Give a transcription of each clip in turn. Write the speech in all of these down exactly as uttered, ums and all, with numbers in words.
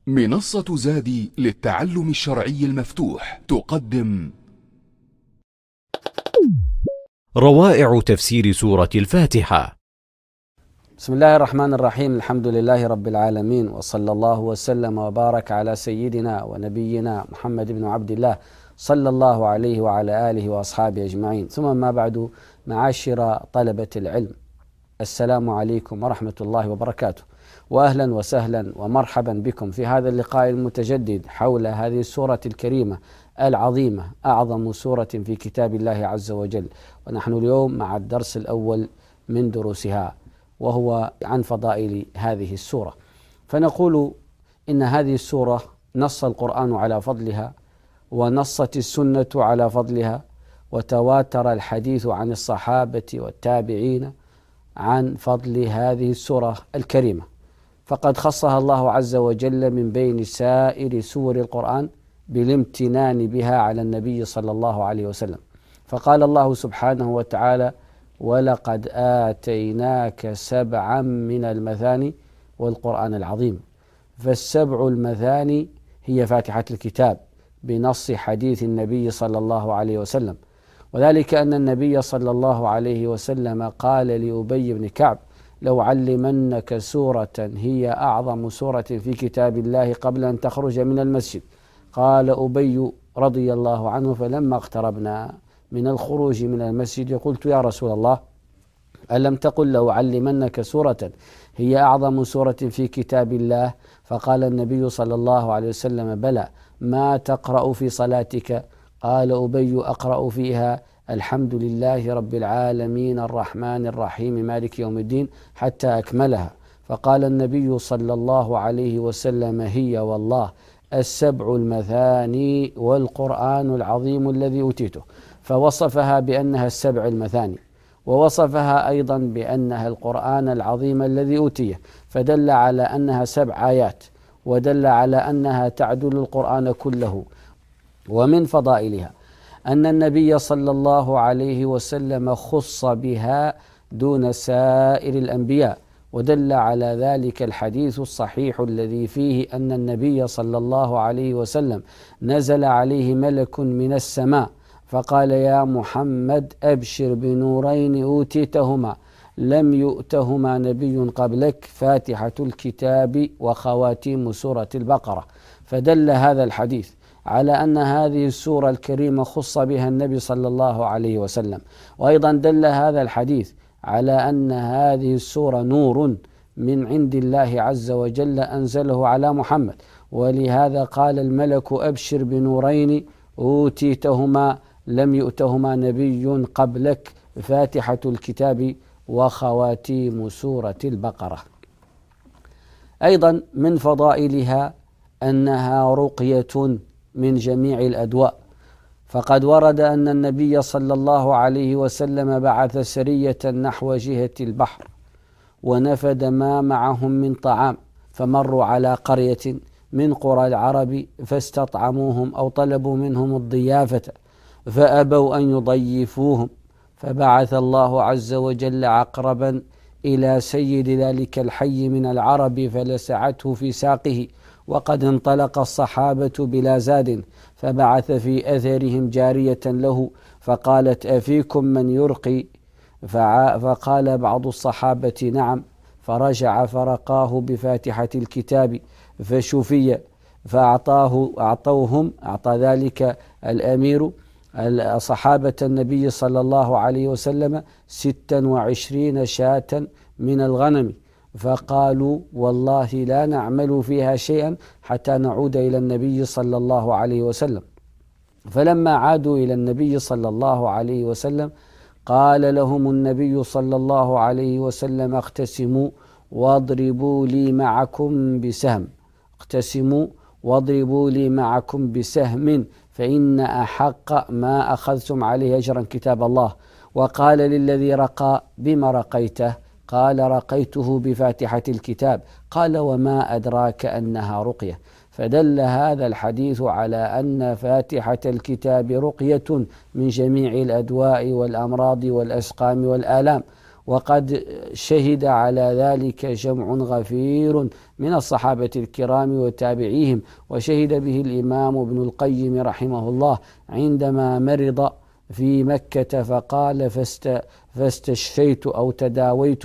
منصة زادي للتعلم الشرعي المفتوح تقدم روائع تفسير سورة الفاتحة. بسم الله الرحمن الرحيم. الحمد لله رب العالمين، وصلى الله وسلم وبارك على سيدنا ونبينا محمد بن عبد الله صلى الله عليه وعلى آله وأصحابه أجمعين، ثم ما بعد. معاشر طلبة العلم، السلام عليكم ورحمة الله وبركاته، وأهلا وسهلا ومرحبا بكم في هذا اللقاء المتجدد حول هذه السورة الكريمة العظيمة، أعظم سورة في كتاب الله عز وجل. ونحن اليوم مع الدرس الأول من دروسها، وهو عن فضائل هذه السورة. فنقول إن هذه السورة نص القرآن على فضلها، ونصت السنة على فضلها، وتواتر الحديث عن الصحابة والتابعين عن فضل هذه السورة الكريمة، فقد خصها الله عز وجل من بين سائر سور القرآن بالامتنان بها على النبي صلى الله عليه وسلم. فقال الله سبحانه وتعالى: ولقد آتيناك سبعا من المثاني والقرآن العظيم. فالسبع المثاني هي فاتحة الكتاب بنص حديث النبي صلى الله عليه وسلم، وذلك أن النبي صلى الله عليه وسلم قال لأبي بن كعب: لو علمنك سورة هي أعظم سورة في كتاب الله قبل أن تخرج من المسجد. قال أبي رضي الله عنه: فلما اقتربنا من الخروج من المسجد قلت: يا رسول الله، ألم تقل لو علمنك سورة هي أعظم سورة في كتاب الله؟ فقال النبي صلى الله عليه وسلم: بلى، ما تقرأ في صلاتك؟ قال أبي: أقرأ فيها الحمد لله رب العالمين الرحمن الرحيم مالك يوم الدين حتى أكملها. فقال النبي صلى الله عليه وسلم: هي والله السبع المثاني والقرآن العظيم الذي أوتيته. فوصفها بأنها السبع المثاني، ووصفها أيضا بأنها القرآن العظيم الذي أوتيه، فدل على أنها سبع آيات، ودل على أنها تعدل القرآن كله. ومن فضائلها أن النبي صلى الله عليه وسلم خص بها دون سائر الأنبياء، ودل على ذلك الحديث الصحيح الذي فيه أن النبي صلى الله عليه وسلم نزل عليه ملك من السماء فقال: يا محمد، أبشر بنورين أوتيتهما لم يؤتهما نبي قبلك، فاتحة الكتاب وخواتيم سورة البقرة. فدل هذا الحديث على أن هذه السورة الكريمة خص بها النبي صلى الله عليه وسلم. وأيضا دل هذا الحديث على أن هذه السورة نور من عند الله عز وجل أنزله على محمد، ولهذا قال الملك: أبشر بنورين أوتيتهما لم يؤتهما نبي قبلك، فاتحة الكتاب وخواتيم سورة البقرة. أيضا من فضائلها أنها رقية من جميع الأدواء، فقد ورد أن النبي صلى الله عليه وسلم بعث سرية نحو جهة البحر، ونفد ما معهم من طعام، فمروا على قرية من قرى العرب فاستطعموهم أو طلبوا منهم الضيافة، فأبوا أن يضيفوهم، فبعث الله عز وجل عقربا إلى سيد ذلك الحي من العرب فلسعته في ساقه، وقد انطلق الصحابة بلا زاد، فبعث في أثرهم جارية له فقالت: أفيكم من يرقي؟ فقال بعض الصحابة: نعم. فرجع فرقاه بفاتحة الكتاب فشفي، فأعطاه أعطوهم أعطى ذلك الأمير صحابة النبي صلى الله عليه وسلم ستا وعشرين شاة من الغنم، فقالوا: والله لا نعمل فيها شيئا حتى نعود إلى النبي صلى الله عليه وسلم. فلما عادوا إلى النبي صلى الله عليه وسلم قال لهم النبي صلى الله عليه وسلم: اقتسموا واضربوا لي معكم بسهم اقتسموا واضربوا لي معكم بسهم فإن أحق ما أخذتم عليه أجرا كتاب الله. وقال للذي رقى: بما رقيته؟ قال: رقيته بفاتحة الكتاب. قال: وما أدراك أنها رقية؟ فدل هذا الحديث على أن فاتحة الكتاب رقية من جميع الأدواء والأمراض والأسقام والآلام. وقد شهد على ذلك جمع غفير من الصحابة الكرام وتابعيهم، وشهد به الإمام ابن القيم رحمه الله عندما مرض في مكة فقال فاست فاستشفيت أو تداويت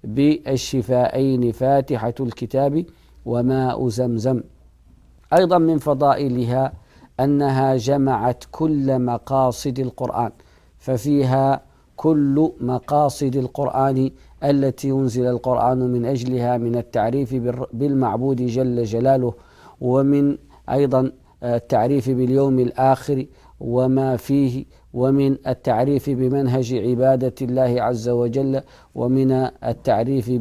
بالشفائين فاتحة الكتاب وماء زمزم. أيضا من فضائلها أنها جمعت كل مقاصد القرآن، ففيها كل مقاصد القرآن التي أنزل القرآن من أجلها من التعريف بالمعبود جل جلاله، ومن أيضا التعريف باليوم الآخر وما فيه، ومن التعريف بمنهج عبادة الله عز وجل، ومن التعريف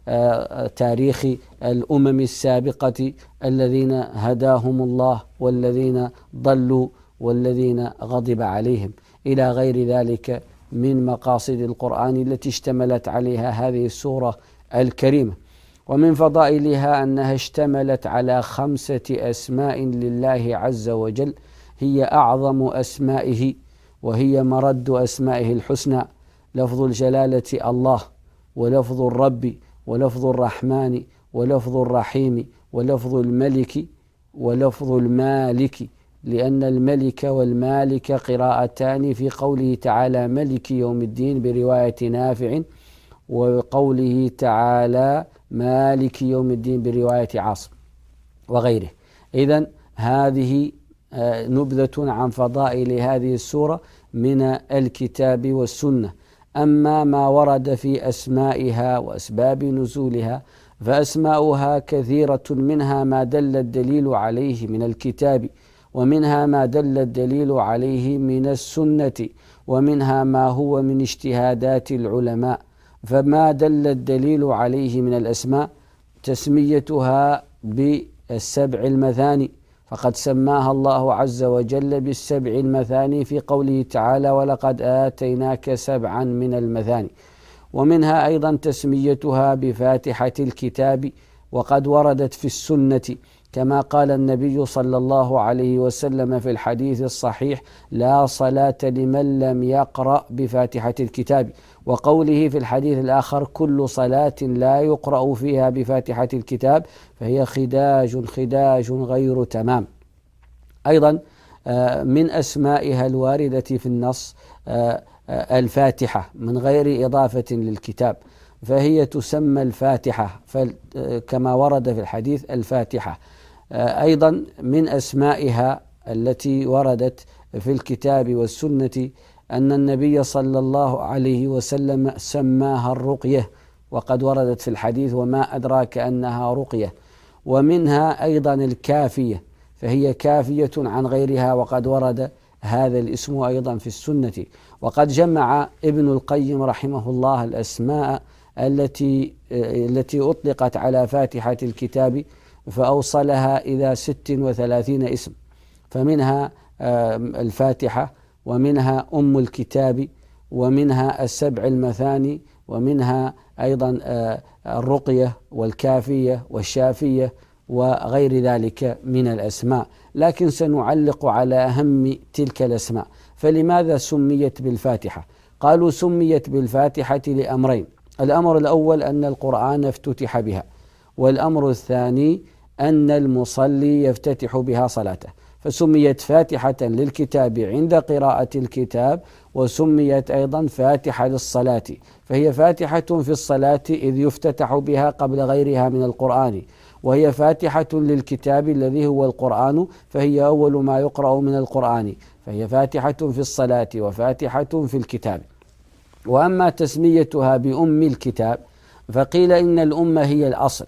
بتاريخ الأمم السابقة الذين هداهم الله والذين ضلوا والذين غضب عليهم، إلى غير ذلك من مقاصد القرآن التي اشتملت عليها هذه السورة الكريمة. ومن فضائلها أنها اشتملت على خمسة أسماء لله عز وجل هي أعظم أسمائه، وهي مرد أسمائه الحسنى: لفظ الجلالة الله، ولفظ الرب، ولفظ الرحمن، ولفظ الرحيم، ولفظ الملك، ولفظ المالك، لأن الملك والمالك قراءتان في قوله تعالى ملك يوم الدين برواية نافع، وقوله تعالى مالك يوم الدين برواية عاصم وغيره. إذن هذه نبذة عن فضائل هذه السورة من الكتاب والسنة. أما ما ورد في أسمائها وأسباب نزولها فأسماؤها كثيرة، منها ما دل الدليل عليه من الكتاب، ومنها ما دل الدليل عليه من السنة، ومنها ما هو من اجتهادات العلماء. فما دل الدليل عليه من الأسماء تسميتها بالسبع المثاني، فقد سماها الله عز وجل بالسبع المثاني في قوله تعالى ولقد آتيناك سبعا من المثاني. ومنها أيضا تسميتها بفاتحة الكتاب، وقد وردت في السنة كما قال النبي صلى الله عليه وسلم في الحديث الصحيح: لا صلاة لمن لم يقرأ بفاتحة الكتاب. وقوله في الحديث الآخر: كل صلاة لا يقرأ فيها بفاتحة الكتاب فهي خداج خداج غير تمام. أيضا من أسمائها الواردة في النص الفاتحة من غير إضافة للكتاب، فهي تسمى الفاتحة كما ورد في الحديث الفاتحة. أيضا من أسمائها التي وردت في الكتاب والسنة أن النبي صلى الله عليه وسلم سماها الرقية، وقد وردت في الحديث: وما أدراك أنها رقية. ومنها أيضا الكافية، فهي كافية عن غيرها، وقد ورد هذا الاسم أيضا في السنة. وقد جمع ابن القيم رحمه الله الأسماء التي التي أطلقت على فاتحة الكتاب فأوصلها إلى ست وثلاثين اسم، فمنها الفاتحة، ومنها أم الكتاب، ومنها السبع المثاني، ومنها أيضا الرقية والكافية والشافية وغير ذلك من الأسماء. لكن سنعلق على أهم تلك الأسماء. فلماذا سميت بالفاتحة؟ قالوا سميت بالفاتحة لأمرين: الأمر الأول أن القرآن افتتح بها، والأمر الثاني أن المصلي يفتتح بها صلاته، فسميت فاتحة للكتاب عند قراءة الكتاب، وسميت أيضا فاتحة للصلاة، فهي فاتحة في الصلاة إذ يفتتح بها قبل غيرها من القرآن، وهي فاتحة للكتاب الذي هو القرآن، فهي أول ما يقرأ من القرآن، فهي فاتحة في الصلاة وفاتحة في الكتاب. وأما تسميتها بأم الكتاب فقيل إن الأم هي الأصل،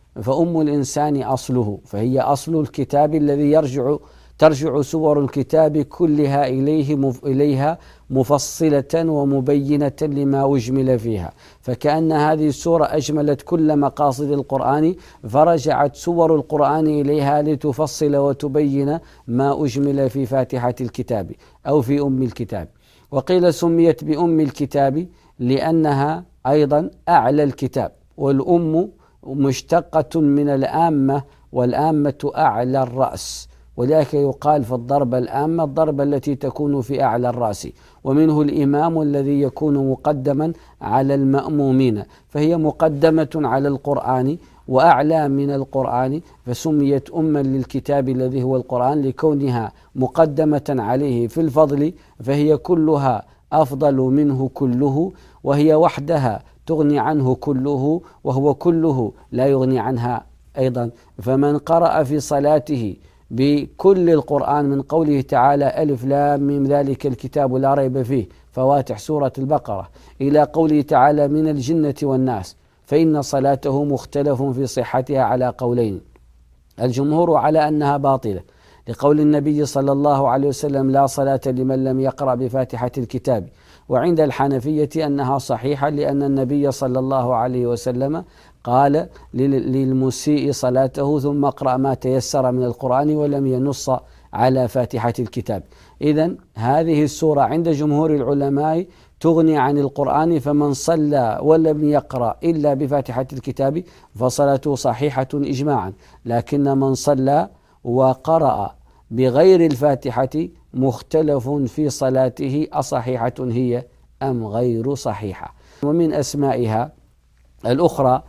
فأم الإنسان أصله، فهي أصل الكتاب الذي يرجع ترجع سور الكتاب كلها إليه مف إليها مفصلة ومبينة لما أجمل فيها، فكأن هذه السورة أجملت كل مقاصد القرآن، فرجعت سور القرآن إليها لتفصل وتبين ما أجمل في فاتحة الكتاب أو في أم الكتاب. وقيل سميت بأم الكتاب لأنها أيضا أعلى الكتاب، والأم مشتقة من الآمة، والآمة أعلى الرأس، ولذلك يقال في الضربة العامة الضربة التي تكون في أعلى الرأس، ومنه الإمام الذي يكون مقدما على المأمومين، فهي مقدمة على القرآن وأعلى من القرآن، فسميت أما للكتاب الذي هو القرآن لكونها مقدمة عليه في الفضل، فهي كلها أفضل منه كله، وهي وحدها تغني عنه كله، وهو كله لا يغني عنها أيضا. فمن قرأ في صلاته بكل القرآن من قوله تعالى ألف لام ميم ذلك الكتاب لا ريب فيه، فواتح سورة البقرة، إلى قوله تعالى من الجنة والناس، فإن صلاته مختلف في صحتها على قولين، الجمهور على أنها باطلة لقول النبي صلى الله عليه وسلم لا صلاة لمن لم يقرأ بفاتحة الكتاب، وعند الحنفية أنها صحيحة لأن النبي صلى الله عليه وسلم قال للمسيء صلاته ثم اقرأ ما تيسر من القرآن ولم ينص على فاتحة الكتاب. إذن هذه السورة عند جمهور العلماء تغني عن القرآن، فمن صلى ولم يقرأ إلا بفاتحة الكتاب فصلاته صحيحة إجماعا، لكن من صلى وقرأ بغير الفاتحة مختلف في صلاته أصحيحة هي أم غير صحيحة. ومن أسمائها الأخرى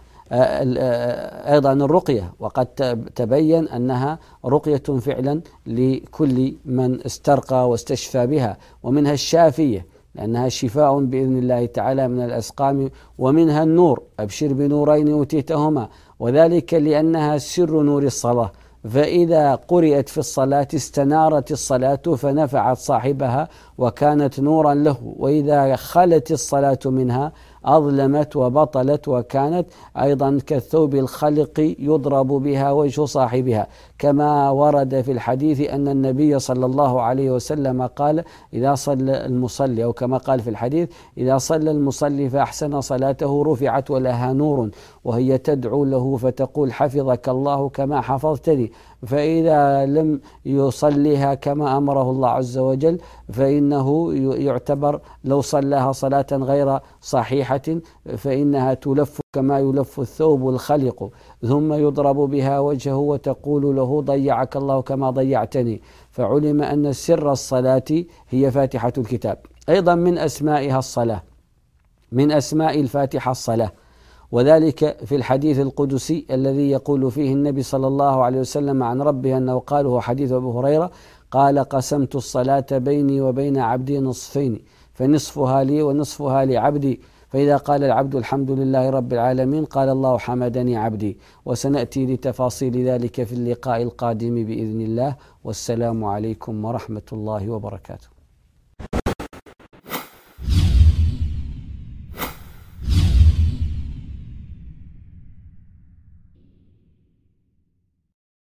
أيضا الرقية، وقد تبين أنها رقية فعلا لكل من استرقى واستشفى بها، ومنها الشافية لأنها شفاء بإذن الله تعالى من الأسقام، ومنها النور أبشر بنورين أوتيتهما، وذلك لأنها سر نور الصلاة، فإذا قرئت في الصلاة استنارت الصلاة فنفعت صاحبها وكانت نورا له، وإذا خلت الصلاة منها أظلمت وبطلت وكانت أيضا كالثوب الخلق يضرب بها وجه صاحبها، كما ورد في الحديث أن النبي صلى الله عليه وسلم قال إذا صلى المصلي، أو كما قال في الحديث إذا صلى المصلي فأحسن صلاته رفعت ولها نور وهي تدعو له فتقول حفظك الله كما حفظتني، فإذا لم يصليها كما أمره الله عز وجل فإنه يعتبر لو صلاها صلاة غير صحيحة فإنها تلف كما يلف الثوب الخلق، ثم يضرب بها وجهه وتقول له ضيعك الله كما ضيعتني، فعلم أن سر الصلاة هي فاتحة الكتاب. أيضا من أسمائها الصلاة، من أسماء الفاتحة الصلاة، وذلك في الحديث القدسي الذي يقول فيه النبي صلى الله عليه وسلم عن ربه أنه قال، هو حديث أبو هريرة قال قسمت الصلاة بيني وبين عبدي نصفين فنصفها لي ونصفها لعبدي، فإذا قال العبد الحمد لله رب العالمين قال الله حمدني عبدي. وسنأتي لتفاصيل ذلك في اللقاء القادم بإذن الله، والسلام عليكم ورحمة الله وبركاته.